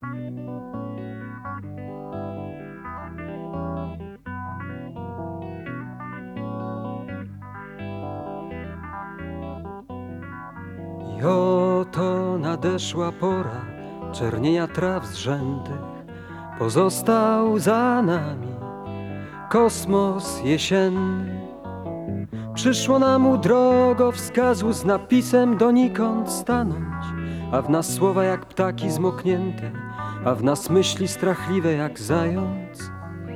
I oto nadeszła pora czernienia traw zrzętych. Pozostał za nami kosmos jesienny. Przyszło nam u drogowskazu z napisem donikąd stanąć, a w nas słowa jak ptaki zmoknięte, a w nas myśli strachliwe jak zając.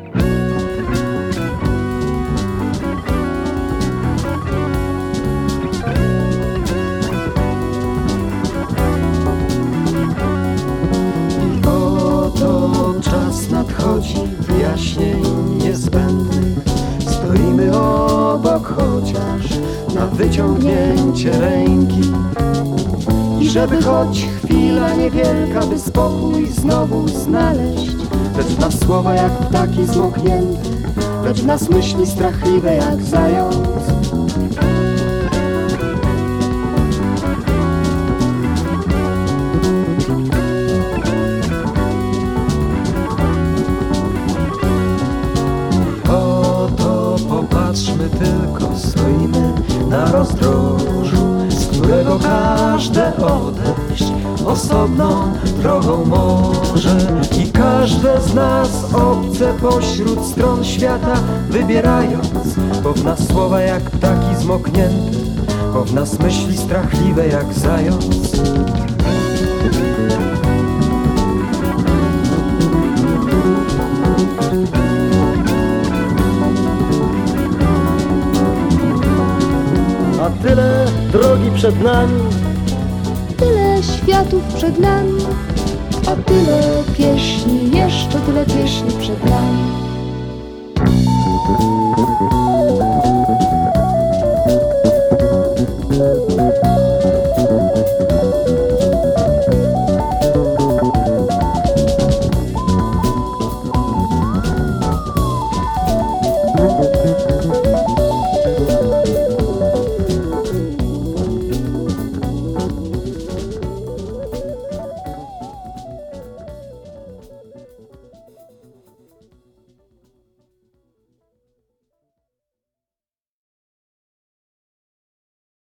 I oto czas nadchodzi wyjaśnień niezbędnych. Stoimy obok chociaż na wyciągnięcie ręki. I żeby choć chwila niewielka, by spokój znowu znaleźć. Lecz w nas słowa jak ptaki zmoknięte, lecz w nas myśli strachliwe jak zając. Popatrzmy tylko, stoimy na rozdrożu, z którego każde odejść osobną drogą może. I każde z nas obce pośród stron świata wybierając, bo w nas słowa jak ptaki zmoknięte, bo w nas myśli strachliwe jak zając. A tyle drogi przed nami, tyle światów przed nami, a tyle pieśni, jeszcze tyle pieśni przed nami.